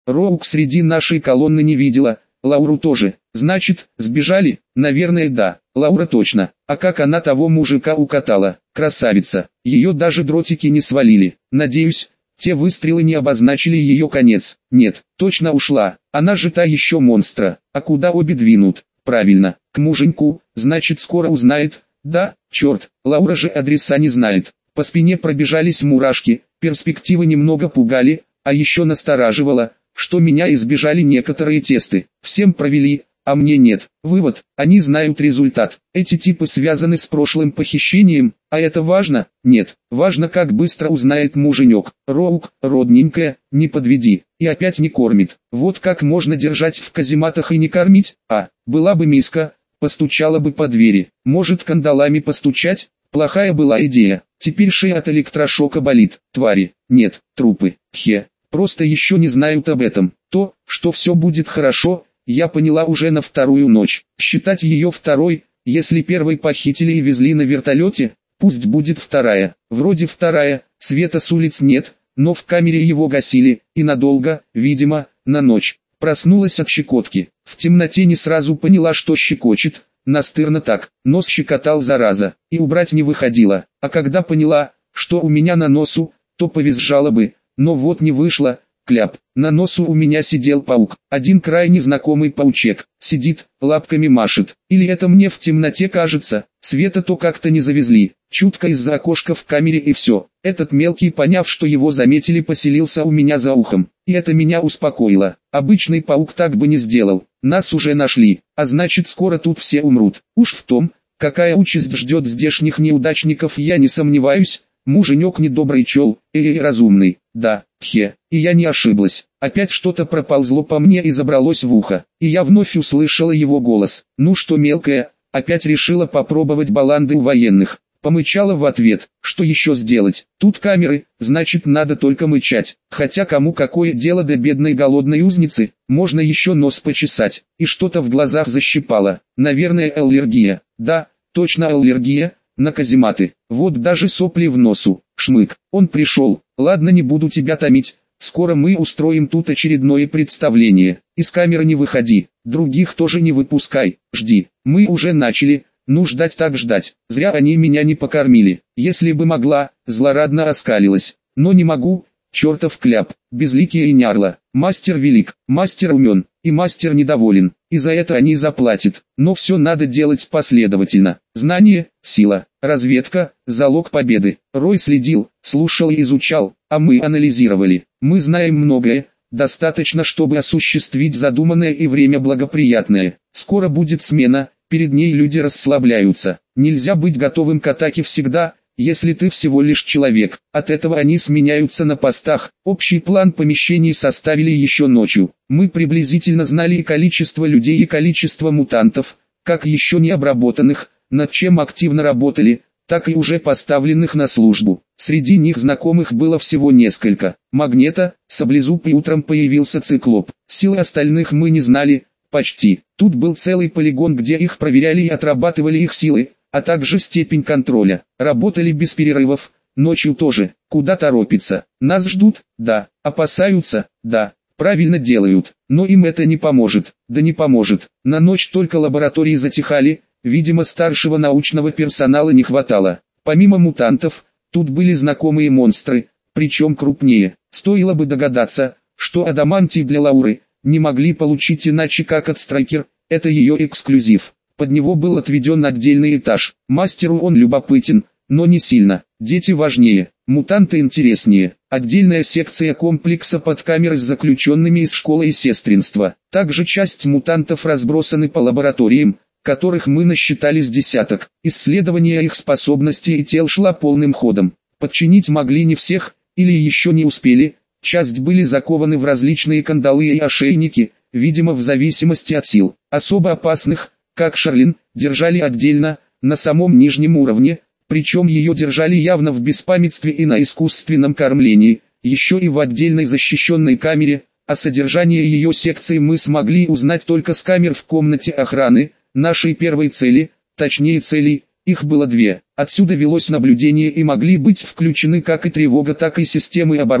Роук среди нашей колонны не видела, Лауру тоже. Значит, сбежали? Наверное, да. Лаура точно. А как она того мужика укатала? Красавица. Ее даже дротики не свалили. Надеюсь, те выстрелы не обозначили ее конец. Нет, точно ушла. Она же та еще монстра. А куда обе двинут? Правильно, к муженьку. Значит, скоро узнает. Да, черт, Лаура же адреса не знает. По спине пробежались мурашки. Перспективы немного пугали, а еще настораживало, что меня избежали некоторые тесты. Всем провели, а мне нет. Вывод: они знают результат. Эти типы связаны с прошлым похищением, а это важно? Нет. Важно, как быстро узнает муженек. Роук, родненькая, не подведи. И опять не кормит. Вот как можно держать в казематах и не кормить? Была бы миска, постучала бы по двери. Может, кандалами постучать? Плохая была идея. Теперь шея от электрошока болит. Твари. Нет, трупы. Просто еще не знают об этом. То, что все будет хорошо, я поняла уже на вторую ночь. Считать ее второй, если первой похитили и везли на вертолете, пусть будет вторая. Вроде вторая, света с улиц нет, но в камере его гасили, и надолго, видимо, на ночь. Проснулась от щекотки. В темноте не сразу поняла, что щекочет. Настырно так, нос щекотал зараза, и убрать не выходило. А когда поняла, что у меня на носу, то повизжала бы, но вот не вышло. Кляп. На носу у меня сидел паук. Один крайне знакомый паучек. Сидит, лапками машет. Или это мне в темноте кажется? Света то как-то не завезли. Чутко из-за окошка в камере и все. Этот мелкий, поняв, что его заметили, поселился у меня за ухом. И это меня успокоило. Обычный паук так бы не сделал. Нас уже нашли. А значит, скоро тут все умрут. Уж в том, какая участь ждет здешних неудачников, я не сомневаюсь. Муженек недобрый чел, разумный. Да, и я не ошиблась. Опять что-то проползло по мне и забралось в ухо, и я вновь услышала его голос. Ну что, мелкая, опять решила попробовать баланды у военных? Помычала в ответ. Что еще сделать? Тут камеры, значит, надо только мычать. Хотя кому какое дело до бедной голодной узницы? Можно еще нос почесать. И что-то в глазах защипало. Наверное, аллергия. Да, точно аллергия. На казематы. Вот даже сопли в носу. Шмык. Он пришел. Ладно, не буду тебя томить. Скоро мы устроим тут очередное представление. Из камеры не выходи. Других тоже не выпускай. Жди. Мы уже начали. Ну, ждать так ждать. Зря они меня не покормили. Если бы могла, злорадно оскалилась. Но не могу. Чертов кляп. Безликий и нярло. Мастер велик. Мастер умен. И мастер недоволен. И за это они заплатят. Но все надо делать последовательно. Знание, сила, разведка, залог победы. Рой следил, слушал и изучал, а мы анализировали. Мы знаем многое, достаточно, чтобы осуществить задуманное, и время благоприятное. Скоро будет смена, перед ней люди расслабляются. Нельзя быть готовым к атаке всегда, если ты всего лишь человек. От этого они сменяются на постах. Общий план помещений составили еще ночью. Мы приблизительно знали и количество людей, и количество мутантов, как еще не обработанных, над чем активно работали, так и уже поставленных на службу. Среди них знакомых было всего несколько. Магнета, Саблезуб, и утром появился Циклоп. Силы остальных мы не знали, почти. Тут был целый полигон, где их проверяли и отрабатывали их силы, а также степень контроля. Работали без перерывов, ночью тоже. Куда торопиться? Нас ждут? Да. Опасаются? Да. Правильно делают. Но им это не поможет. Да не поможет. На ночь только лаборатории затихали, видимо, старшего научного персонала не хватало. Помимо мутантов, тут были знакомые монстры, причем крупнее. Стоило бы догадаться, что адамантий для Лауры не могли получить иначе как от Страйкер, это ее эксклюзив. Под него был отведен отдельный этаж. Мастеру он любопытен, но не сильно. Дети важнее, мутанты интереснее. Отдельная секция комплекса под камеры с заключенными из школы и сестринства. Также часть мутантов разбросаны по лабораториям, которых мы насчитали с десяток. Исследование их способностей и тел шла полным ходом. Подчинить могли не всех, или еще не успели. Часть были закованы в различные кандалы и ошейники, видимо в зависимости от сил. Особо опасных, как Шарлин, держали отдельно, на самом нижнем уровне, причем ее держали явно в беспамятстве и на искусственном кормлении, еще и в отдельной защищенной камере. О содержании ее секции мы смогли узнать только с камер в комнате охраны, нашей первой цели, точнее целей, их было две. Отсюда велось наблюдение и могли быть включены как и тревога, так и системы обороны.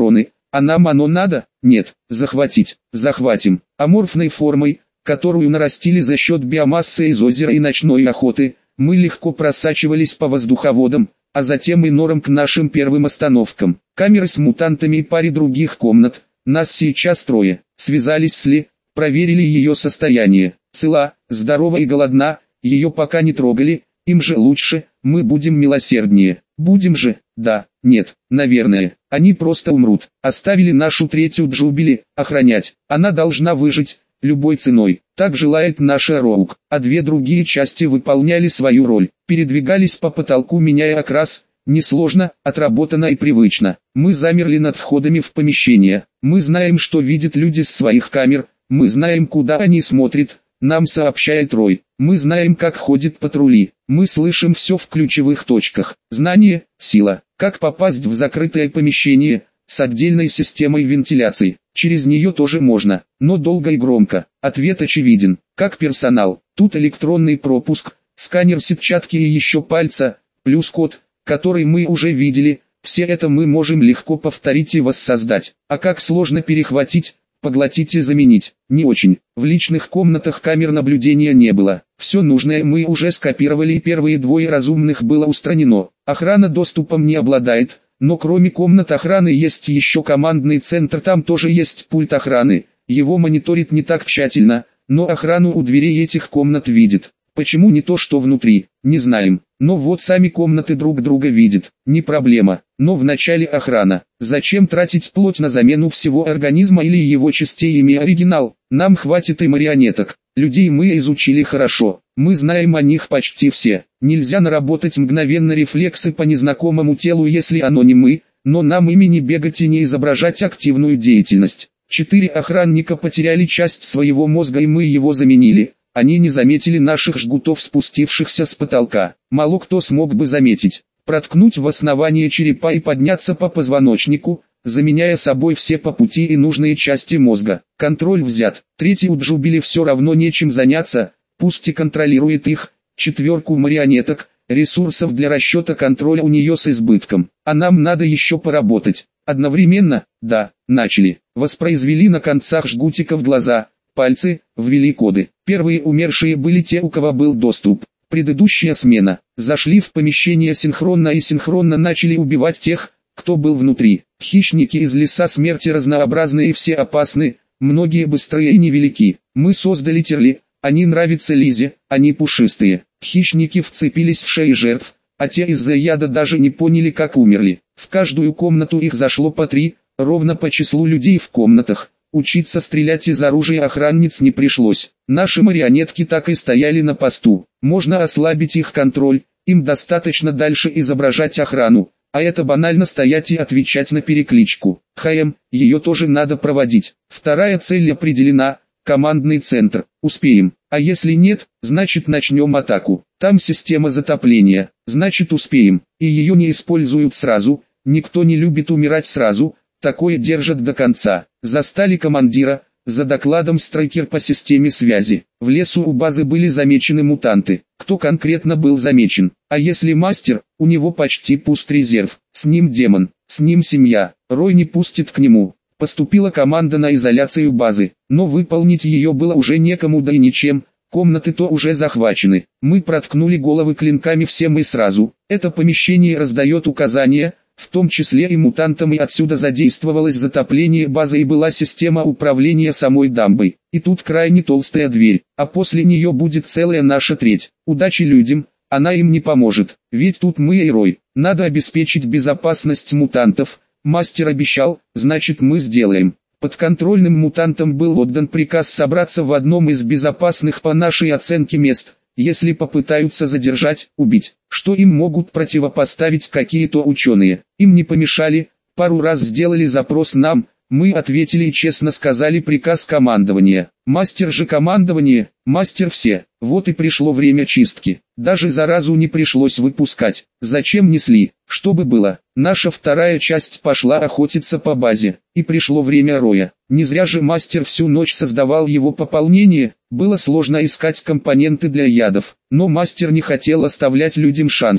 А нам оно надо? Нет. Захватить. Захватим. Аморфной формой, которую нарастили за счет биомассы из озера и ночной охоты, мы легко просачивались по воздуховодам, а затем и норам к нашим первым остановкам. Камеры с мутантами и паре других комнат, нас сейчас трое, связались с Ли, проверили ее состояние. Цела, здорова и голодна, ее пока не трогали, им же лучше, мы будем милосерднее. Будем же, да, нет, наверное, они просто умрут. Оставили нашу третью Джубили охранять, она должна выжить, любой ценой. Так желает наша Роук, а две другие части выполняли свою роль, передвигались по потолку, меняя окрас. Несложно, отработано и привычно. Мы замерли над входами в помещение. Мы знаем, что видят люди с своих камер. Мы знаем, куда они смотрят. Нам сообщает Рой. Мы знаем, как ходят патрули. Мы слышим все в ключевых точках. Знание – сила. Как попасть в закрытое помещение с отдельной системой вентиляции? Через нее тоже можно, но долго и громко. Ответ очевиден. Как персонал. Тут электронный пропуск, сканер сетчатки и еще пальца, плюс код, который мы уже видели. Все это мы можем легко повторить и воссоздать. А как сложно перехватить, поглотить и заменить? Не очень. В личных комнатах камер наблюдения не было. Все нужное мы уже скопировали, и первые двое разумных было устранено. Охрана доступом не обладает, но кроме комнат охраны есть еще командный центр, там тоже есть пульт охраны. Его мониторит не так тщательно, но охрану у дверей этих комнат видит. Почему не то, что внутри, не знаем. Но вот сами комнаты друг друга видят, не проблема. Но вначале охрана. Зачем тратить плоть на замену всего организма или его частей, имея оригинал? Нам хватит и марионеток. Людей мы изучили хорошо. Мы знаем о них почти все. Нельзя наработать мгновенно рефлексы по незнакомому телу, если оно не мы, но нам ими не бегать и не изображать активную деятельность. 4 охранника потеряли часть своего мозга, и мы его заменили. Они не заметили наших жгутов, спустившихся с потолка. Мало кто смог бы заметить. Проткнуть в основание черепа и подняться по позвоночнику, заменяя собой все по пути и нужные части мозга. Контроль взят. Третий у Джубили все равно нечем заняться, пусть и контролирует их. 4 марионеток, ресурсов для расчета контроля у нее с избытком. А нам надо еще поработать. Одновременно, да, начали. Воспроизвели на концах жгутиков глаза, пальцы, ввели коды. Первые умершие были те, у кого был доступ. Предыдущая смена. Зашли в помещение синхронно и синхронно начали убивать тех, кто был внутри. Хищники из леса смерти разнообразны и все опасны, многие быстрые и невелики. Мы создали терли, они нравятся Лизе, они пушистые. Хищники вцепились в шеи жертв, а те из-за яда даже не поняли, как умерли. В каждую комнату их зашло по 3, ровно по числу людей в комнатах. Учиться стрелять из оружия охранниц не пришлось. Наши марионетки так и стояли на посту. Можно ослабить их контроль, им достаточно дальше изображать охрану, а это банально стоять и отвечать на перекличку. Ее тоже надо проводить. Вторая цель определена, командный центр. Успеем. А если нет, значит начнем атаку. Там система затопления, значит успеем. И ее не используют сразу, никто не любит умирать сразу. Такое держат до конца. Застали командира, за докладом Страйкер по системе связи. В лесу у базы были замечены мутанты. Кто конкретно был замечен? А если мастер, у него почти пуст резерв. С ним демон, с ним семья. Рой не пустит к нему. Поступила команда на изоляцию базы, но выполнить ее было уже некому, да и ничем. Комнаты то уже захвачены. Мы проткнули головы клинками всем и сразу. Это помещение раздает указания, в том числе и мутантам, и отсюда задействовалось затопление базы и была система управления самой дамбой. И тут крайне толстая дверь, а после нее будет целая наша треть. Удачи людям, она им не поможет, ведь тут мы и Рой. Надо обеспечить безопасность мутантов, мастер обещал, значит мы сделаем. Подконтрольным мутантам был отдан приказ собраться в одном из безопасных по нашей оценке мест. Если попытаются задержать, убить, что им могут противопоставить какие-то ученые. Им не помешали, пару раз сделали запрос нам, мы ответили и честно сказали приказ командования. Мастер же командование, мастер все. Вот и пришло время чистки. Даже заразу не пришлось выпускать. Зачем несли? Чтобы было. Наша вторая часть пошла охотиться по базе. И пришло время Роя. Не зря же мастер всю ночь создавал его пополнение. Было сложно искать компоненты для ядов. Но мастер не хотел оставлять людям шансов.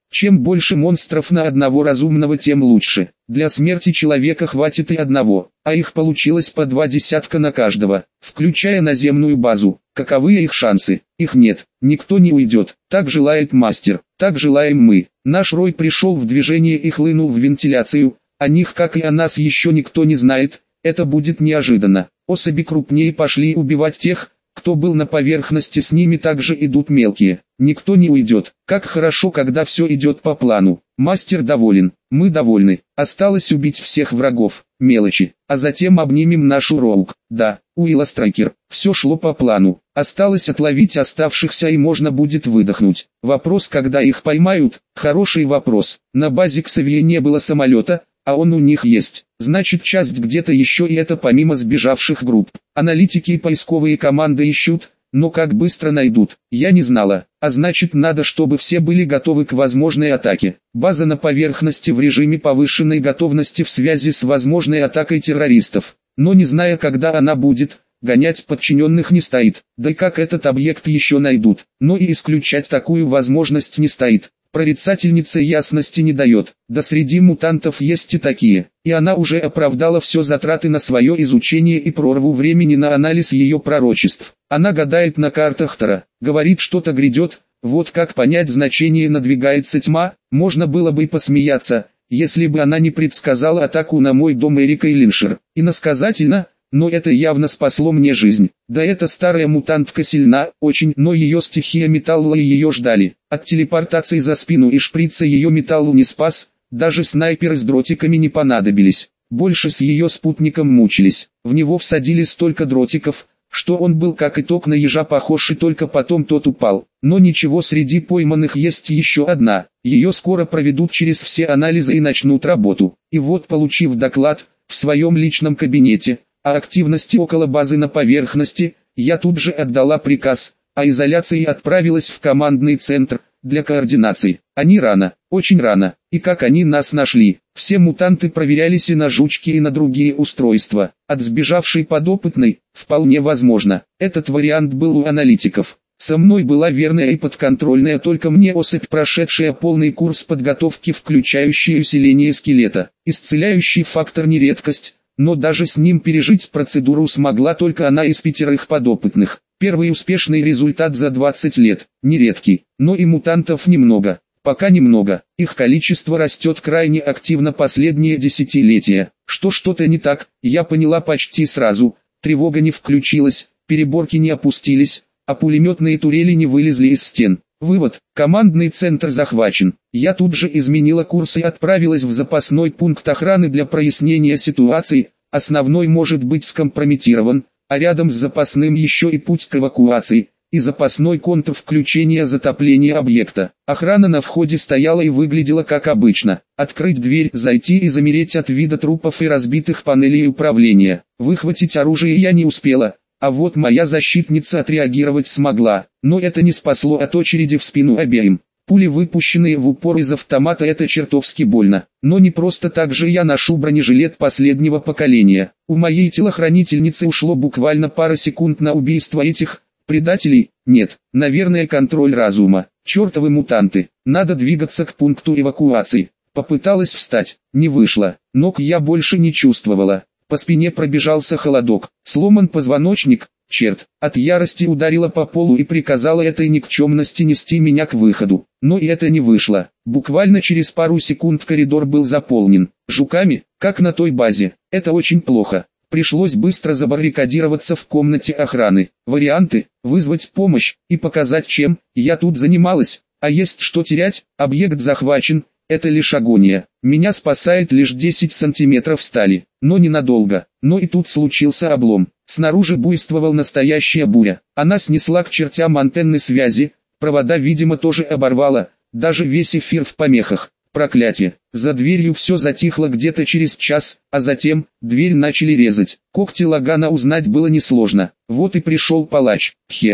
Чем больше монстров на одного разумного, тем лучше. Для смерти человека хватит и одного, а их получилось по 2 десятка на каждого, включая наземную базу. Каковы их шансы? Их нет, никто не уйдет. Так желает мастер, так желаем мы. Наш рой пришел в движение и хлынул в вентиляцию. О них, как и о нас, еще никто не знает. Это будет неожиданно. Особи крупнее пошли убивать тех, кто был на поверхности, с ними также идут мелкие. Никто не уйдет. Как хорошо, когда все идет по плану. Мастер доволен, мы довольны. Осталось убить всех врагов, мелочи, а затем обнимем нашу Роук. Да, Уилла Страйкер, все шло по плану. Осталось отловить оставшихся и можно будет выдохнуть. Вопрос, когда их поймают, хороший вопрос. На базе Ксавье не было самолета, а он у них есть. Значит, часть где-то еще, и это помимо сбежавших групп. Аналитики и поисковые команды ищут, но как быстро найдут, я не знала. А значит, надо, чтобы все были готовы к возможной атаке. База на поверхности в режиме повышенной готовности в связи с возможной атакой террористов. Но не зная, когда она будет, гонять подчиненных не стоит. Да и как этот объект еще найдут. Но и исключать такую возможность не стоит. Прорицательница ясности не дает, да среди мутантов есть и такие, и она уже оправдала все затраты на свое изучение и прорву времени на анализ ее пророчеств. Она гадает на картах Таро, говорит, что-то грядет, вот как понять значение «надвигается тьма», можно было бы и посмеяться, если бы она не предсказала атаку на мой дом Эрика и Линшер. Иносказательно, но это явно спасло мне жизнь. Да эта старая мутантка сильна, очень, но ее стихия металла и ее ждали. От телепортации за спину и шприца ее металлу не спас, даже снайперы с дротиками не понадобились. Больше с ее спутником мучились. В него всадили столько дротиков, что он был как итог на ежа похож, и только потом тот упал. Но ничего, среди пойманных есть еще одна. Ее скоро проведут через все анализы и начнут работу. И вот, получив доклад в своем личном кабинете о активности около базы на поверхности, я тут же отдала приказ о изоляции и отправилась в командный центр для координации. Они рано, очень рано, и как они нас нашли? Все мутанты проверялись и на жучки, и на другие устройства. От сбежавшей подопытной, вполне возможно, этот вариант был у аналитиков. Со мной была верная и подконтрольная только мне особь, прошедшая полный курс подготовки, включающий усиление скелета. Исцеляющий фактор не редкость, но даже с ним пережить процедуру смогла только она из 5 подопытных. Первый успешный результат за 20 лет, нередкий, но и мутантов немного. Пока немного, их количество растет крайне активно последние десятилетия. Что-то не так, я поняла почти сразу, тревога не включилась, переборки не опустились, а пулеметные турели не вылезли из стен. Вывод: командный центр захвачен. Я тут же изменила курс и отправилась в запасной пункт охраны для прояснения ситуации. Основной может быть скомпрометирован, а рядом с запасным еще и путь к эвакуации, и запасной контур включения затопления объекта. Охрана на входе стояла и выглядела как обычно. Открыть дверь, зайти и замереть от вида трупов и разбитых панелей управления. Выхватить оружие я не успела. А вот моя защитница отреагировать смогла, но это не спасло от очереди в спину обеим. Пули, выпущенные в упор из автомата, это чертовски больно. Но не просто так же я ношу бронежилет последнего поколения. У моей телохранительницы ушло буквально пара секунд на убийство этих предателей. Нет, наверное, контроль разума. Чертовы мутанты, надо двигаться к пункту эвакуации. Попыталась встать, не вышло, ног я больше не чувствовала. По спине пробежался холодок, сломан позвоночник, черт, от ярости ударила по полу и приказала этой никчемности нести меня к выходу. Но и это не вышло, буквально через пару секунд коридор был заполнен жуками, как на той базе. Это очень плохо, пришлось быстро забаррикадироваться в комнате охраны. Варианты: вызвать помощь и показать, чем я тут занималась, а есть что терять, объект захвачен. Это лишь агония. Меня спасает лишь 10 сантиметров стали, но ненадолго. Но и тут случился облом. Снаружи буйствовала настоящая буря. Она снесла к чертям антенны связи, провода, видимо, тоже оборвала, даже весь эфир в помехах. Проклятие. За дверью все затихло где-то через час, а затем дверь начали резать. Когти Лагана узнать было несложно. Вот и пришел палач.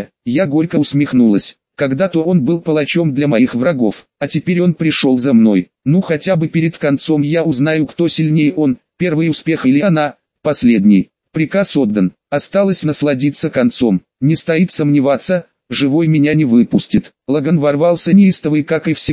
Я горько усмехнулась. Когда-то он был палачом для моих врагов, а теперь он пришел за мной. Ну хотя бы перед концом я узнаю, кто сильнее, он, первый успех, или она, последний. Приказ отдан, осталось насладиться концом. Не стоит сомневаться, живой меня не выпустит. Лаган ворвался неистовый, как и всегда,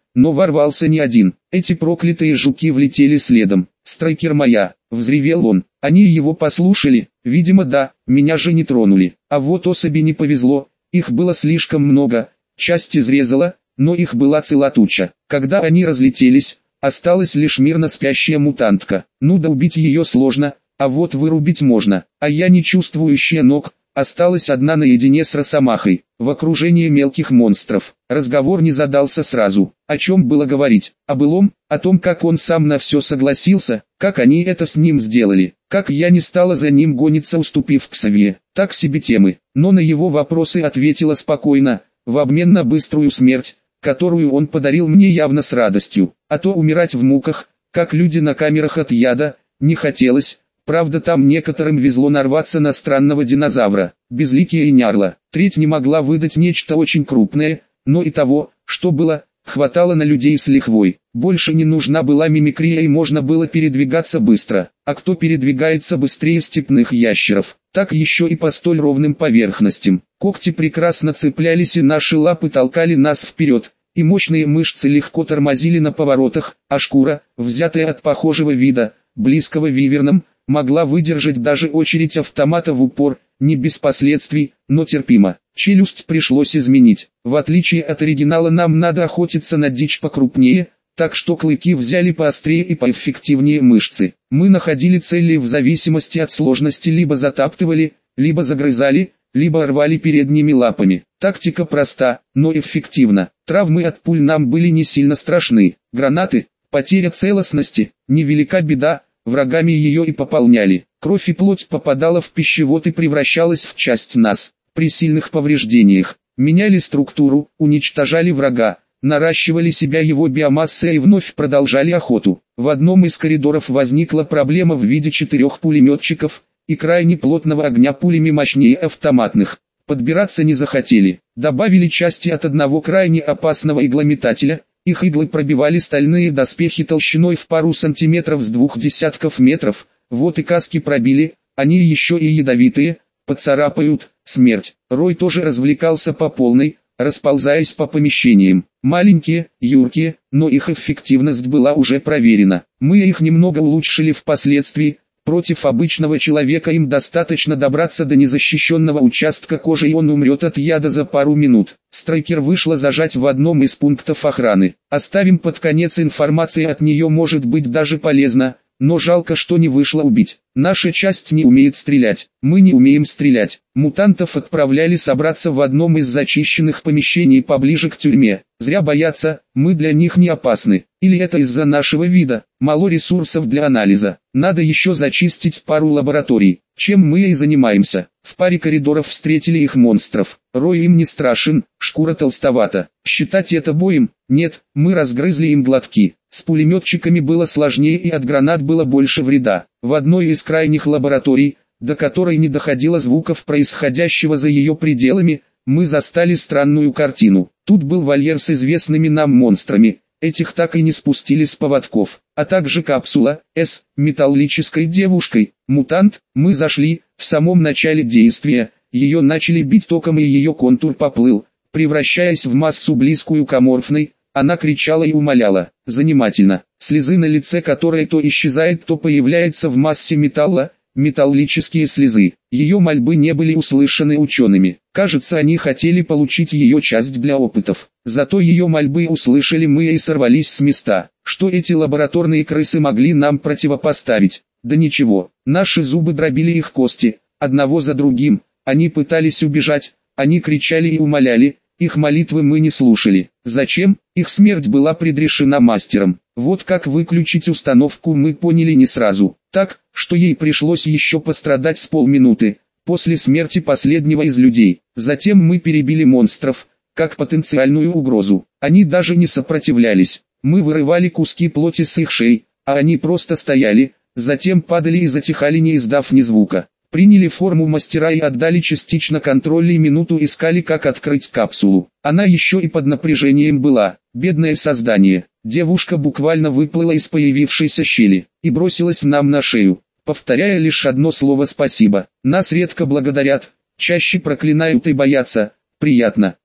но ворвался не один. Эти проклятые жуки влетели следом. «Страйкер моя!» — взревел он. Они его послушали, видимо да, меня же не тронули. А вот особи не повезло, их было слишком много, часть изрезала, но их была цела туча. Когда они разлетелись, осталась лишь мирно спящая мутантка. Ну да убить ее сложно, а вот вырубить можно. А я, не чувствующая ног, осталась одна наедине с Росомахой, в окружении мелких монстров. Разговор не задался сразу. О чем было говорить? О былом? О том, как он сам на все согласился, как они это с ним сделали, как я не стала за ним гониться, уступив Ксавье. Так себе темы. Но на его вопросы ответила спокойно, в обмен на быструю смерть, которую он подарил мне явно с радостью. А то умирать в муках, как люди на камерах от яда, не хотелось. Правда, там некоторым везло нарваться на странного динозавра, безликие и нярла. Треть не могла выдать нечто очень крупное, но и того, что было, хватало на людей с лихвой. Больше не нужна была мимикрия и можно было передвигаться быстро. А кто передвигается быстрее степных ящеров? Так еще и по столь ровным поверхностям. Когти прекрасно цеплялись и наши лапы толкали нас вперед, и мощные мышцы легко тормозили на поворотах, а шкура, взятая от похожего вида, близкого вивернам, могла выдержать даже очередь автомата в упор, не без последствий, но терпимо. Челюсть пришлось изменить. В отличие от оригинала нам надо охотиться на дичь покрупнее, так что клыки взяли поострее и поэффективнее мышцы. Мы находили цели в зависимости от сложности, либо затаптывали, либо загрызали, либо рвали передними лапами. Тактика проста, но эффективна. Травмы от пуль нам были не сильно страшны. Гранаты, потеря целостности, невелика беда. Врагами ее и пополняли. Кровь и плоть попадала в пищевод и превращалась в часть нас. При сильных повреждениях меняли структуру, уничтожали врага, наращивали себя его биомассой и вновь продолжали охоту. В одном из коридоров возникла проблема в виде 4 пулеметчиков и крайне плотного огня пулями мощнее автоматных. Подбираться не захотели. Добавили части от одного крайне опасного иглометателя. Их иглы пробивали стальные доспехи толщиной в пару сантиметров с 20 метров, вот и каски пробили, они еще и ядовитые, поцарапают, смерть. Рой тоже развлекался по полной, расползаясь по помещениям. Маленькие, юркие, но их эффективность была уже проверена. Мы их немного улучшили впоследствии. Против обычного человека им достаточно добраться до незащищенного участка кожи, и он умрет от яда за пару минут. Страйкер вышла зажать в одном из пунктов охраны. Оставим под конец, информации от нее может быть даже полезна, но жалко, что не вышло убить. Наша часть не умеет стрелять, мы не умеем стрелять. Мутантов отправляли собраться в одном из зачищенных помещений поближе к тюрьме. Зря боятся, мы для них не опасны. Или это из-за нашего вида, мало ресурсов для анализа. Надо еще зачистить пару лабораторий, чем мы и занимаемся. В паре коридоров встретили их монстров. Рой им не страшен, шкура толстовата. Считать это боем? Нет, мы разгрызли им глотки. С пулеметчиками было сложнее и от гранат было больше вреда. В одной из крайних лабораторий, до которой не доходило звуков происходящего за ее пределами, мы застали странную картину. Тут был вольер с известными нам монстрами. Этих так и не спустили с поводков, а также капсула с металлической девушкой. Мутант, мы зашли, в самом начале действия, ее начали бить током и ее контур поплыл, превращаясь в массу близкую к аморфной. Она кричала и умоляла. Занимательно. Слезы на лице, которая то исчезает, то появляется в массе металла, металлические слезы. Ее мольбы не были услышаны учеными. Кажется, они хотели получить ее часть для опытов. Зато ее мольбы услышали мы и сорвались с места. Что эти лабораторные крысы могли нам противопоставить? Да ничего. Наши зубы дробили их кости, одного за другим. Они пытались убежать, они кричали и умоляли. Их молитвы мы не слушали. Зачем? Их смерть была предрешена мастером. Вот как выключить установку мы поняли не сразу. Так, что ей пришлось еще пострадать с полминуты, после смерти последнего из людей. Затем мы перебили монстров, как потенциальную угрозу. Они даже не сопротивлялись. Мы вырывали куски плоти с их шеи, а они просто стояли, затем падали и затихали, не издав ни звука. Приняли форму мастера и отдали частично контроль и минуту искали, как открыть капсулу. Она еще и под напряжением была. Бедное создание. Девушка буквально выплыла из появившейся щели и бросилась нам на шею, повторяя лишь одно слово «спасибо». Нас редко благодарят, чаще проклинают и боятся. Приятно.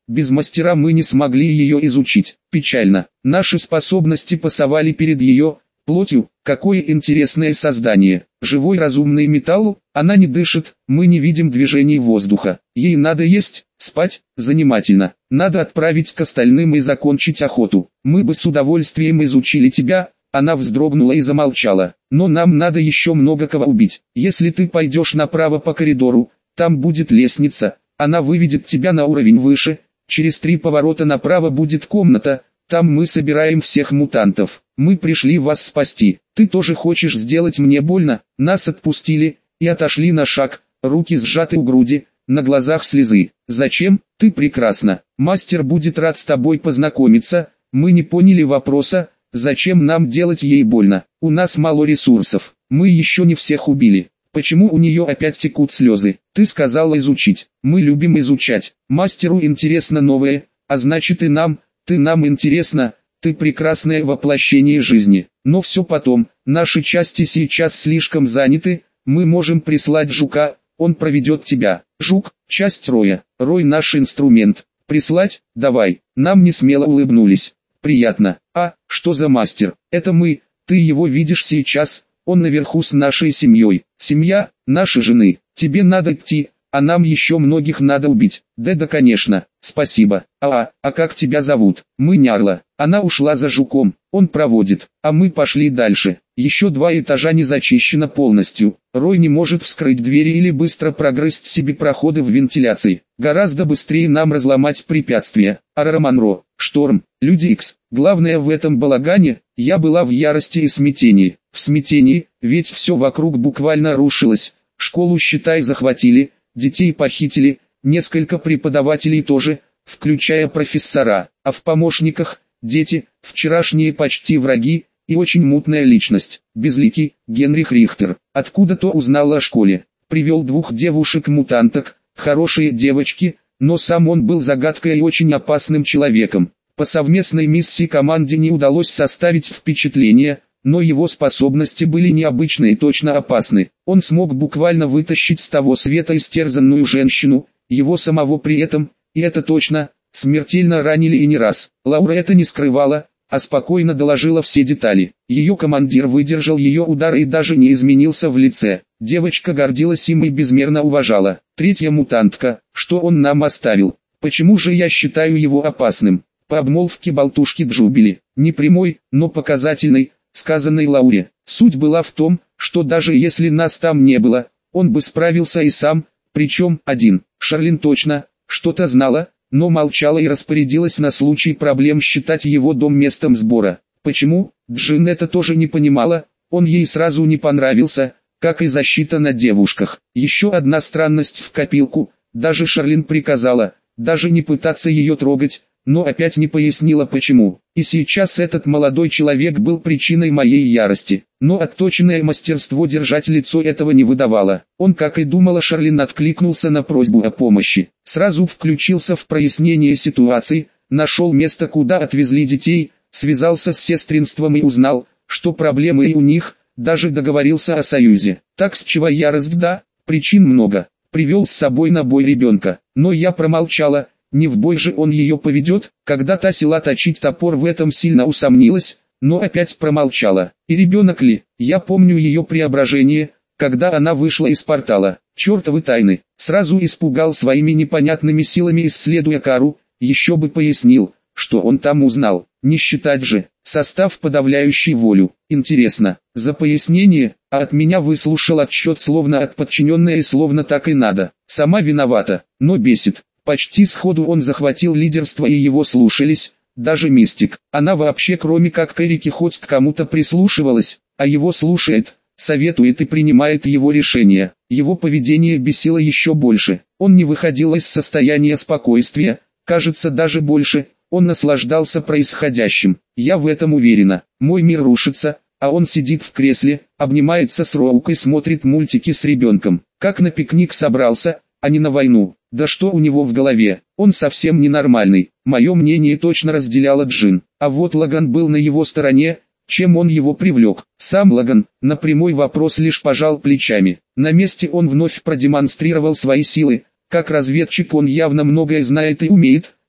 Без мастера мы не смогли ее изучить. Печально. Наши способности пасовали перед ее плотью. Какое интересное создание. Живой разумный металл, она не дышит, мы не видим движений воздуха. Ей надо есть, спать, занимательно. Надо отправить к остальным и закончить охоту. Мы бы с удовольствием изучили тебя. Она вздрогнула и замолчала. Но нам надо еще много кого убить. Если ты пойдешь направо по коридору, там будет лестница. Она выведет тебя на уровень выше. Через 3 поворота направо будет комната. Там мы собираем всех мутантов. Мы пришли вас спасти. Ты тоже хочешь сделать мне больно? Нас отпустили и отошли на шаг. Руки сжаты у груди, на глазах слезы. Зачем? Ты прекрасна. Мастер будет рад с тобой познакомиться. Мы не поняли вопроса. Зачем нам делать ей больно? У нас мало ресурсов. Мы еще не всех убили. Почему у нее опять текут слезы? Ты сказала изучить. Мы любим изучать. Мастеру интересно новое, а значит и нам. Ты нам интересна. Ты прекрасное воплощение жизни. Но все потом. Наши части сейчас слишком заняты. Мы можем прислать жука. Он проведет тебя. Жук, часть Роя. Рой наш инструмент. Прислать? Давай. Нам не смело улыбнулись. Приятно. А, что за мастер? Это мы, ты его видишь сейчас, он наверху с нашей семьей. Семья, наши жены. Тебе надо идти, а нам еще многих надо убить. Да конечно, спасибо. А как тебя зовут? Мы Нярла. Она ушла за жуком, он проводит, а мы пошли дальше. Еще 2 этажа не зачищено полностью. Рой не может вскрыть двери или быстро прогрызть себе проходы в вентиляции. Гораздо быстрее нам разломать препятствия. Арара Монро, Шторм, Люди Икс. Главное в этом балагане, я была в ярости и смятении. В смятении, ведь все вокруг буквально рушилось. Школу, считай, захватили, детей похитили, несколько преподавателей тоже, включая профессора, а в помощниках – дети, вчерашние почти враги, и очень мутная личность, безликий, Генрих Рихтер. Откуда-то узнал о школе, привел 2 девушек-мутанток, хорошие девочки, но сам он был загадкой и очень опасным человеком. По совместной миссии команде не удалось составить впечатление, но его способности были необычны и точно опасны. Он смог буквально вытащить с того света истерзанную женщину, его самого при этом, и это точно, смертельно ранили и не раз. Лаура это не скрывала, а спокойно доложила все детали. Ее командир выдержал ее удар и даже не изменился в лице. Девочка гордилась им и безмерно уважала. 3-я мутантка, что он нам оставил? Почему же я считаю его опасным? По обмолвке болтушки Джубили, не прямой, но показательной, сказанной Лауре. Суть была в том, что даже если нас там не было, он бы справился и сам, причем один. Шарлин точно что-то знала, но молчала и распорядилась на случай проблем считать его дом местом сбора. Почему? Джин это тоже не понимала, он ей сразу не понравился, как и защита на девушках. Еще одна странность в копилку, даже Шарлин приказала, даже не пытаться ее трогать, но опять не пояснила почему. И сейчас этот молодой человек был причиной моей ярости. Но отточенное мастерство держать лицо этого не выдавало. Он, как и думала Шарлин, откликнулся на просьбу о помощи. Сразу включился в прояснение ситуации, нашел место, куда отвезли детей, связался с сестринством и узнал, что проблемы и у них, даже договорился о союзе. Так с чего ярость? Да, причин много. Привел с собой на бой ребенка, но я промолчала. Не в бой же он ее поведет, когда та села точить топор, в этом сильно усомнилась, но опять промолчала. И ребенок ли? Я помню ее преображение, когда она вышла из портала. Чертовы тайны. Сразу испугал своими непонятными силами, исследуя Кару, еще бы пояснил, что он там узнал. Не считать же, состав, подавляющий волю. Интересно, за пояснение, а от меня выслушал отчет словно от подчиненной и словно так и надо. Сама виновата, но бесит. Почти сходу он захватил лидерство и его слушались, даже Мистик. Она вообще кроме как к Эрике хоть к кому-то прислушивалась, а его слушает, советует и принимает его решения. Его поведение бесило еще больше. Он не выходил из состояния спокойствия, кажется даже больше, он наслаждался происходящим. Я в этом уверена. Мой мир рушится, а он сидит в кресле, обнимается с Роукой, смотрит мультики с ребенком. Как на пикник собрался, а не на войну. Да что у него в голове, он совсем ненормальный. Мое мнение точно разделяла Джин. А вот Лаган был на его стороне, чем он его привлек. Сам Лаган, на прямой вопрос лишь пожал плечами. На месте он вновь продемонстрировал свои силы. Как разведчик он явно многое знает и умеет,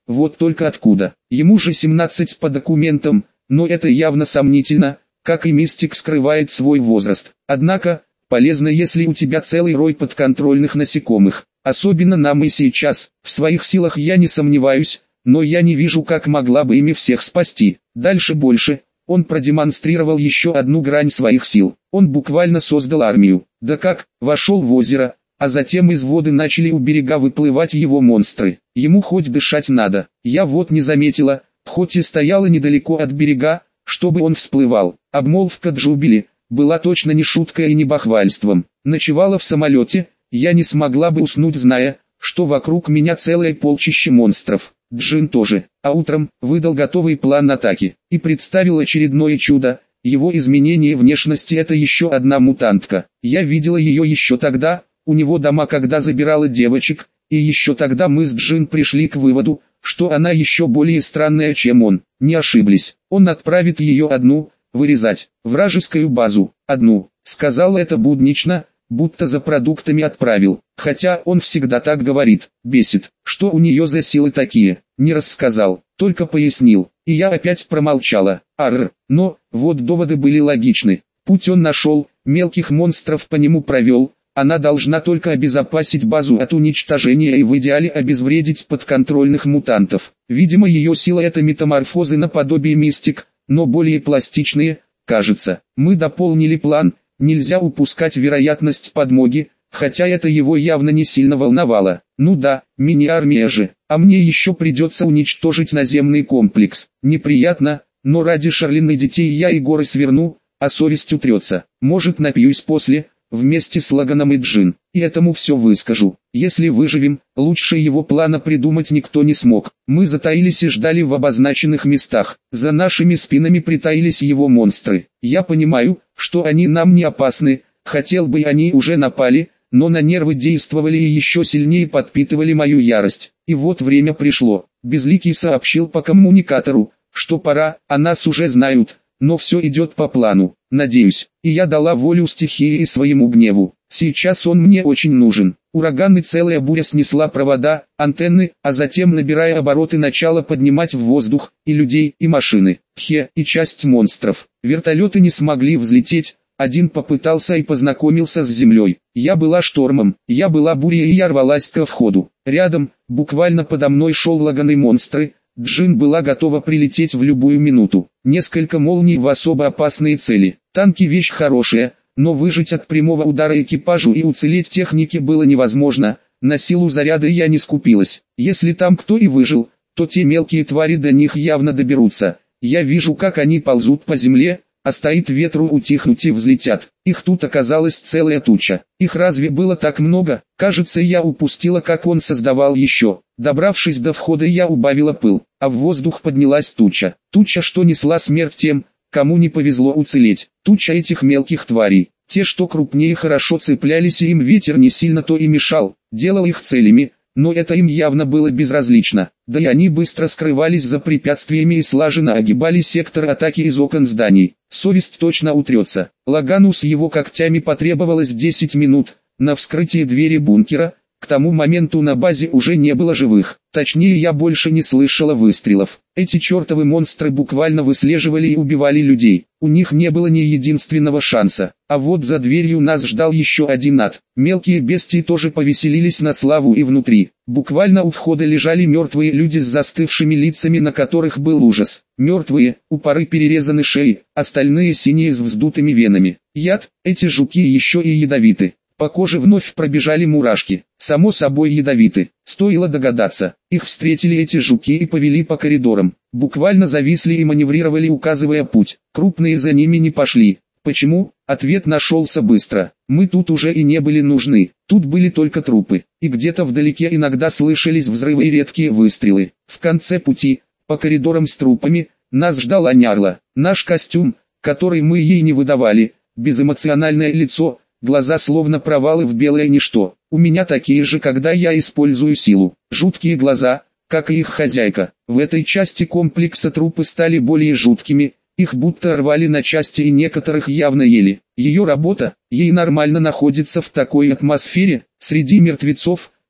вот только откуда? Ему же 17 по документам, но это явно сомнительно, как и мистик скрывает свой возраст. Однако, полезно, если у тебя целый рой подконтрольных насекомых. Особенно нам и сейчас. В своих силах я не сомневаюсь, но я не вижу, как могла бы ими всех спасти. Дальше больше. Он продемонстрировал еще одну грань своих сил. Он буквально создал армию. Да как, вошел в озеро, а затем из воды начали у берега выплывать его монстры. Ему хоть дышать надо. Я вот не заметила, хоть и стояла недалеко от берега, чтобы он всплывал. Обмолвка Джубили была точно не шуткой и не бахвальством. Ночевала в самолете, я не смогла бы уснуть, зная, что вокруг меня целое полчище монстров. Джин тоже, а утром выдал готовый план атаки и представил очередное чудо. Его изменение внешности — это еще одна мутантка. Я видела ее еще тогда, у него дома, когда забирала девочек, и еще тогда мы с Джин пришли к выводу, что она еще более странная, чем он. Не ошиблись, он отправит ее одну, вырезать, вражескую базу, одну, сказал это буднично, будто за продуктами отправил, хотя он всегда так говорит, бесит, что у нее за силы такие, не рассказал, только пояснил, и я опять промолчала, но, вот доводы были логичны, путь он нашел, мелких монстров по нему провел, она должна только обезопасить базу от уничтожения и в идеале обезвредить подконтрольных мутантов, видимо ее сила это метаморфозы наподобие мистик, но более пластичные, кажется, мы дополнили план. Нельзя упускать вероятность подмоги, хотя это его явно не сильно волновало. Ну да, мини-армия же, а мне еще придется уничтожить наземный комплекс. Неприятно, но ради Шарлин и детей я и горы сверну, а совесть утрется. Может, напьюсь после, вместе с Лаганом и Джин, и этому все выскажу. Если выживем, лучше его плана придумать никто не смог. Мы затаились и ждали в обозначенных местах. За нашими спинами притаились его монстры. Я понимаю, что они нам не опасны, хотел бы они уже напали, но на нервы действовали и еще сильнее подпитывали мою ярость. И вот время пришло. Безликий сообщил по коммуникатору, что пора, а нас уже знают, но все идет по плану, надеюсь. И я дала волю стихии и своему гневу. Сейчас он мне очень нужен. Ураган и целая буря снесла провода, антенны, а затем, набирая обороты, начала поднимать в воздух и людей, и машины, и часть монстров. Вертолеты не смогли взлететь, один попытался и познакомился с землей. Я была штормом, я была бурей и я рвалась ко входу. Рядом, буквально подо мной шел Лаган и монстры. Джин была готова прилететь в любую минуту. Несколько молний в особо опасные цели. Танки вещь хорошая, но выжить от прямого удара экипажу и уцелеть технике было невозможно. На силу заряда я не скупилась. Если там кто и выжил, то те мелкие твари до них явно доберутся. Я вижу, как они ползут по земле, а стоит ветру утихнуть и взлетят. Их тут оказалась целая туча. Их разве было так много? Кажется, я упустила, как он создавал еще. Добравшись до входа, я убавила пыл, а в воздух поднялась туча. Туча, что несла смерть тем, кому не повезло уцелеть. Туча этих мелких тварей. Те, что крупнее, хорошо цеплялись, и им ветер не сильно то и мешал, делал их целями, но это им явно было безразлично. Да и они быстро скрывались за препятствиями и слаженно огибали сектор атаки из окон зданий. Совесть точно утрется. Лагану с его когтями потребовалось 10 минут на вскрытие двери бункера. К тому моменту на базе уже не было живых. Точнее, я больше не слышала выстрелов. Эти чертовы монстры буквально выслеживали и убивали людей. У них не было ни единственного шанса. А вот за дверью нас ждал еще один ад. Мелкие бестии тоже повеселились на славу и внутри. Буквально у входа лежали мертвые люди с застывшими лицами, на которых был ужас. Мертвые, у пары перерезаны шеи, остальные синие с вздутыми венами. Яд, эти жуки еще и ядовиты. По коже вновь пробежали мурашки, само собой ядовиты. Стоило догадаться, их встретили эти жуки и повели по коридорам. Буквально зависли и маневрировали, указывая путь. Крупные за ними не пошли. Почему? Ответ нашелся быстро. Мы тут уже и не были нужны. Тут были только трупы. И где-то вдалеке иногда слышались взрывы и редкие выстрелы. В конце пути, по коридорам с трупами, нас ждала Нярла. Наш костюм, который мы ей не выдавали, безэмоциональное лицо, глаза словно провалы в белое ничто. У меня такие же, когда я использую силу. Жуткие глаза, как и их хозяйка. В этой части комплекса трупы стали более жуткими. Их будто рвали на части и некоторых явно ели. Ее работа, ей нормально находится в такой атмосфере, среди мертвецов,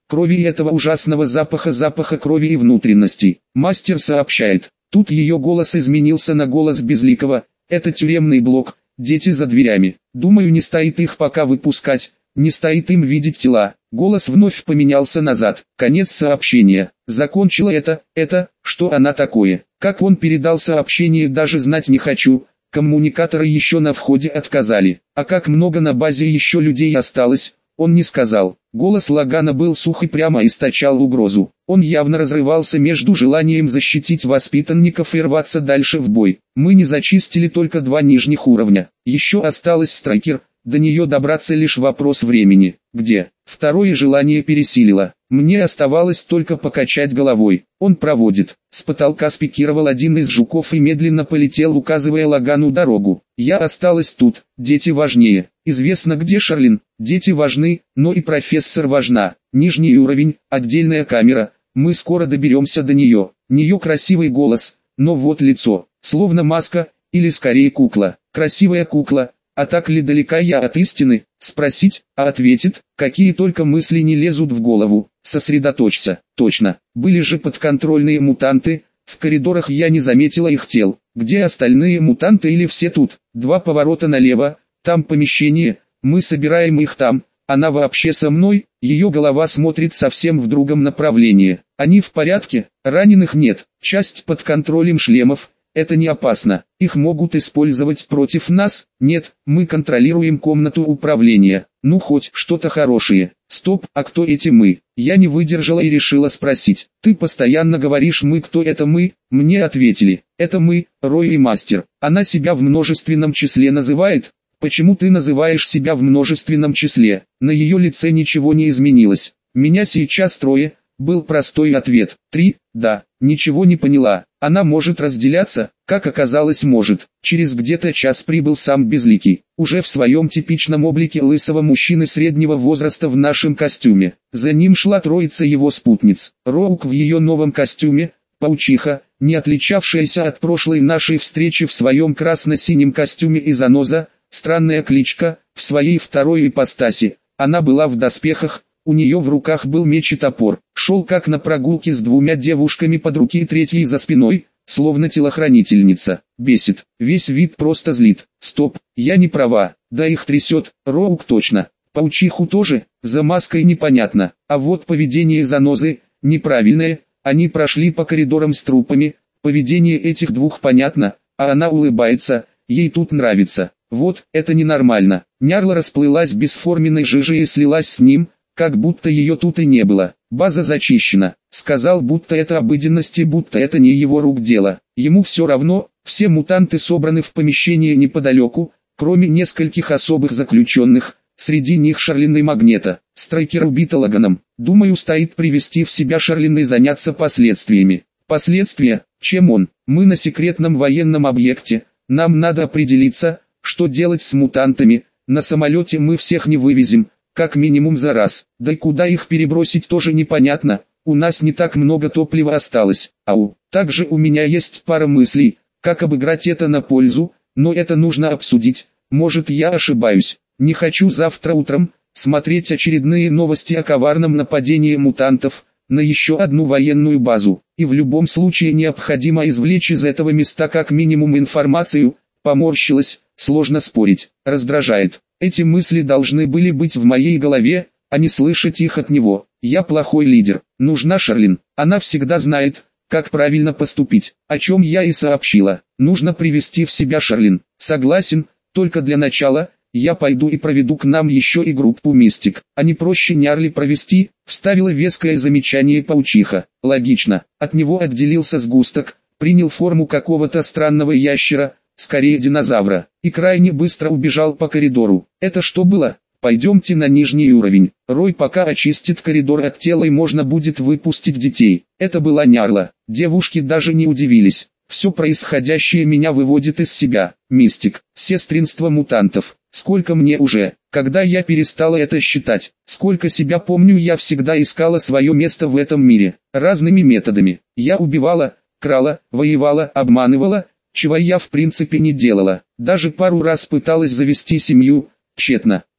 крови и этого ужасного запаха крови и внутренностей. Мастер сообщает. Тут ее голос изменился на голос Безликого. Это тюремный блок, дети за дверями. Думаю, не стоит их пока выпускать, не стоит им видеть тела. Голос вновь поменялся назад. Конец сообщения. Закончила это, что она такое. Как он передал сообщение, даже знать не хочу. Коммуникаторы еще на входе отказали. А как много на базе еще людей осталось, он не сказал. Голос Лагана был сух и прямо источал угрозу. Он явно разрывался между желанием защитить воспитанников и рваться дальше в бой. Мы не зачистили только 2 нижних уровня. Еще осталось Страйкер. До нее добраться лишь вопрос времени. Где? Второе желание пересилило. Мне оставалось только покачать головой. Он проводит. С потолка спикировал один из жуков и медленно полетел, указывая Лагану дорогу. Я осталась тут. Дети важнее. Известно, где Шарлин. Дети важны, но и профессор важна. Нижний уровень, отдельная камера. Мы скоро доберемся до нее. Нее красивый голос, но вот лицо. Словно маска, или скорее кукла. Красивая кукла. А так ли далека я от истины? Спросить, а ответит, какие только мысли не лезут в голову. Сосредоточься. Точно. Были же подконтрольные мутанты. В коридорах я не заметила их тел. Где остальные мутанты или все тут? 2 поворота налево. Там помещение. Мы собираем их там. Она вообще со мной? Ее голова смотрит совсем в другом направлении. Они в порядке? Раненых нет. Часть под контролем шлемов. Это не опасно. Их могут использовать против нас? Нет, мы контролируем комнату управления. Ну хоть что-то хорошее. Стоп, а кто эти мы? Я не выдержала и решила спросить. Ты постоянно говоришь мы, кто это мы? Мне ответили. Это мы, Рой и Мастер. Она себя в множественном числе называет? Почему ты называешь себя в множественном числе? На ее лице ничего не изменилось. Меня сейчас 3. Был простой ответ. 3, да, ничего не поняла. Она может разделяться, как оказалось может. Через где-то час прибыл сам Безликий, уже в своем типичном облике лысого мужчины среднего возраста в нашем костюме. За ним шла троица его спутниц. Роук в ее новом костюме, паучиха, не отличавшаяся от прошлой нашей встречи в своем красно-синем костюме, и Заноза, странная кличка, в своей второй ипостаси. Она была в доспехах. У нее в руках был меч и топор. Шел как на прогулке с 2 девушками под руки и 3 за спиной, словно телохранительница. Бесит. Весь вид просто злит. Стоп, я не права. Да их трясет. Роук точно. Паучиху тоже, за маской непонятно. А вот поведение Занозы, неправильное. Они прошли по коридорам с трупами. Поведение этих 2 понятно, а она улыбается, ей тут нравится. Вот, это ненормально. Нярла расплылась бесформенной жижей и слилась с ним, как будто ее тут и не было. База зачищена. Сказал, будто это обыденность и будто это не его рук дело. Ему все равно, все мутанты собраны в помещении неподалеку, кроме нескольких особых заключенных, среди них Шарлин и Магнета. Страйкер убита Лаганом. Думаю, стоит привести в себя Шарлин и заняться последствиями. Последствия? Чем он? Мы на секретном военном объекте. Нам надо определиться, что делать с мутантами. На самолете мы всех не вывезем. Как минимум за раз. Да и куда их перебросить тоже непонятно. У нас не так много топлива осталось. Также у меня есть пара мыслей, как обыграть это на пользу, но это нужно обсудить. Может, я ошибаюсь. Не хочу завтра утром смотреть очередные новости о коварном нападении мутантов на еще одну военную базу. И в любом случае необходимо извлечь из этого места как минимум информацию. Поморщилась, сложно спорить, раздражает. Эти мысли должны были быть в моей голове, а не слышать их от него. Я плохой лидер. Нужна Шарлин. Она всегда знает, как правильно поступить. О чем я и сообщила. Нужно привести в себя Шарлин. Согласен, только для начала я пойду и проведу к нам еще и группу Мистик. А не проще Нярли провести? Вставила веское замечание паучиха. Логично. От него отделился сгусток, принял форму какого-то странного ящера, скорее динозавра, и крайне быстро убежал по коридору. Это что было? Пойдемте на нижний уровень. Рой пока очистит коридор от тела и можно будет выпустить детей. Это была Нярла. Девушки даже не удивились. Все происходящее меня выводит из себя. Мистик, сестринство мутантов. Сколько мне уже? Когда я перестала это считать? Сколько себя помню, я всегда искала свое место в этом мире. Разными методами. Я убивала, крала, воевала, обманывала, чего я в принципе не делала. Даже пару раз пыталась завести семью, тщетно.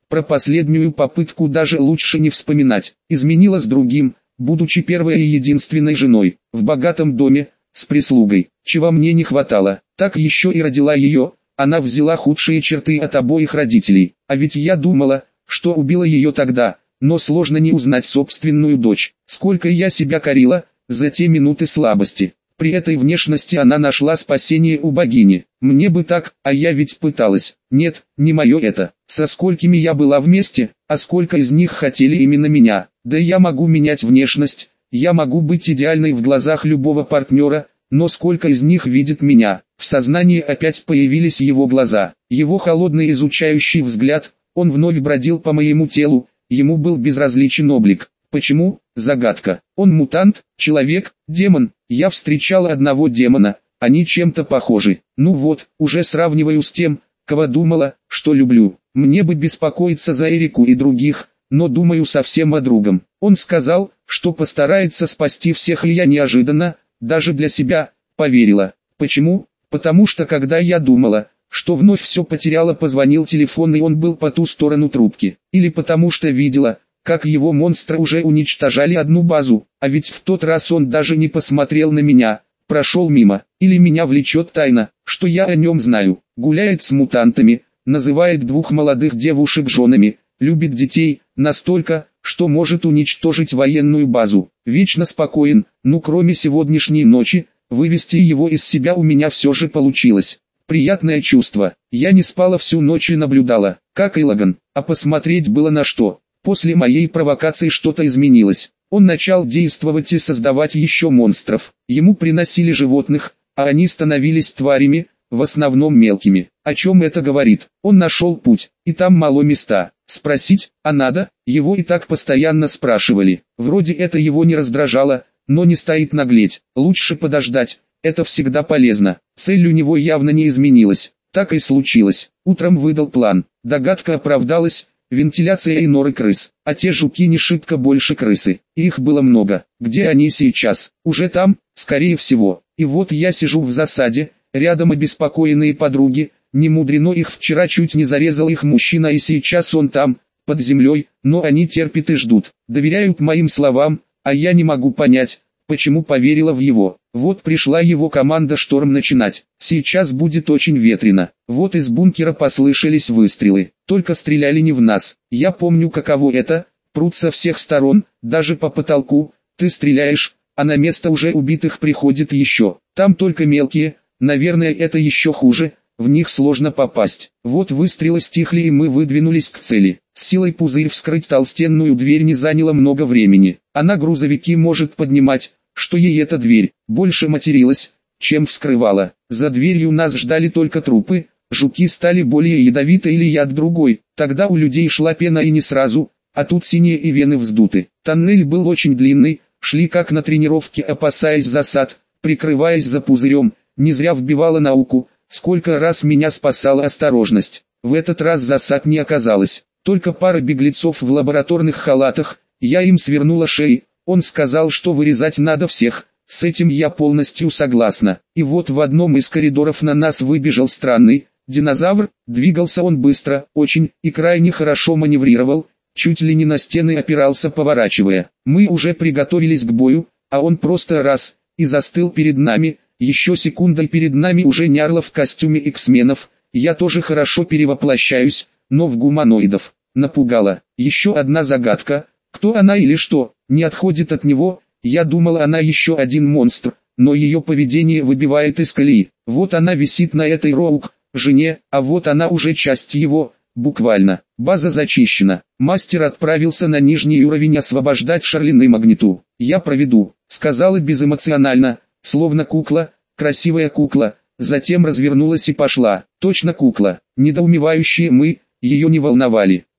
Про последнюю попытку даже лучше не вспоминать. Изменила с другим, будучи первой и единственной женой, в богатом доме, с прислугой. Чего мне не хватало, так еще и родила ее. Она взяла худшие черты от обоих родителей. А ведь я думала, что убила ее тогда, но сложно не узнать собственную дочь. Сколько я себя корила за те минуты слабости. При этой внешности она нашла спасение у богини. Мне бы так, а я ведь пыталась. Нет, не мое это. Со сколькими я была вместе, а сколько из них хотели именно меня. Да я могу менять внешность, я могу быть идеальной в глазах любого партнера, но сколько из них видит меня. В сознании опять появились его глаза, его холодный изучающий взгляд. Он вновь бродил по моему телу, ему был безразличен облик. Почему? Загадка. Он мутант, человек, демон. Я встречала одного демона, они чем-то похожи. Ну вот, уже сравниваю с тем, кого думала, что люблю. Мне бы беспокоиться за Эрику и других, но думаю совсем о другом. Он сказал, что постарается спасти всех, и я неожиданно, даже для себя, поверила. Почему? Потому что когда я думала, что вновь все потеряла, позвонил телефон, и он был по ту сторону трубки. Или потому что видела, как его монстры уже уничтожали одну базу, а ведь в тот раз он даже не посмотрел на меня, прошел мимо. Или меня влечет тайна, что я о нем знаю. Гуляет с мутантами, называет двух молодых девушек женами, любит детей, настолько, что может уничтожить военную базу. Вечно спокоен, ну кроме сегодняшней ночи, вывести его из себя у меня все же получилось. Приятное чувство. Я не спала всю ночь и наблюдала, как и Лаган, а посмотреть было на что. После моей провокации что-то изменилось. Он начал действовать и создавать еще монстров. Ему приносили животных, а они становились тварями, в основном мелкими. О чем это говорит? Он нашел путь, и там мало места. Спросить, а надо? Его и так постоянно спрашивали. Вроде это его не раздражало, но не стоит наглеть. Лучше подождать, это всегда полезно. Цель у него явно не изменилась. Так и случилось. Утром выдал план. Догадка оправдалась. Вентиляция и норы крыс, а те жуки не шибко больше крысы. Их было много. Где они сейчас? Уже там, скорее всего. И вот я сижу в засаде, рядом обеспокоенные подруги. Не мудрено, их вчера чуть не зарезал их мужчина, и сейчас он там, под землей, но они терпят и ждут. Доверяют моим словам, а я не могу понять, почему поверила в его. Вот пришла его команда «Шторм» начинать. Сейчас будет очень ветрено. Вот из бункера послышались выстрелы. Только стреляли не в нас. Я помню, каково это. Прут со всех сторон, даже по потолку. Ты стреляешь, а на место уже убитых приходит еще. Там только мелкие, наверное, это еще хуже. В них сложно попасть. Вот выстрелы стихли, и мы выдвинулись к цели. С силой пузырь вскрыть толстенную дверь не заняло много времени. Она грузовики может поднимать, что ей эта дверь. Больше материлась, чем вскрывала. За дверью нас ждали только трупы. Жуки стали более ядовиты или яд другой. Тогда у людей шла пена и не сразу, а тут синие и вены вздуты. Тоннель был очень длинный, шли как на тренировке, опасаясь засад, прикрываясь за пузырем. Не зря вбивала науку. Сколько раз меня спасала осторожность. В этот раз засад не оказалось. Только пара беглецов в лабораторных халатах. Я им свернула шеи. Он сказал, что вырезать надо всех. С этим я полностью согласна. И вот в одном из коридоров на нас выбежал странный динозавр. Двигался он быстро, очень, и крайне хорошо маневрировал. Чуть ли не на стены опирался, поворачивая. Мы уже приготовились к бою, а он просто раз, и застыл перед нами. Еще секундой перед нами уже Нярло в костюме X-менов. Я тоже хорошо перевоплощаюсь, но в гуманоидов. Напугала. Еще одна загадка. Кто она или что? Не отходит от него. Я думала, она еще один монстр, но ее поведение выбивает из колеи. Вот она висит на этой Роук, жене, а вот она уже часть его, буквально. База зачищена. Мастер отправился на нижний уровень освобождать Шарлин и Магниту. Я проведу, сказала безэмоционально, словно кукла, красивая кукла. Затем развернулась и пошла. Точно кукла. Недоумевающие мы, ее не волновали.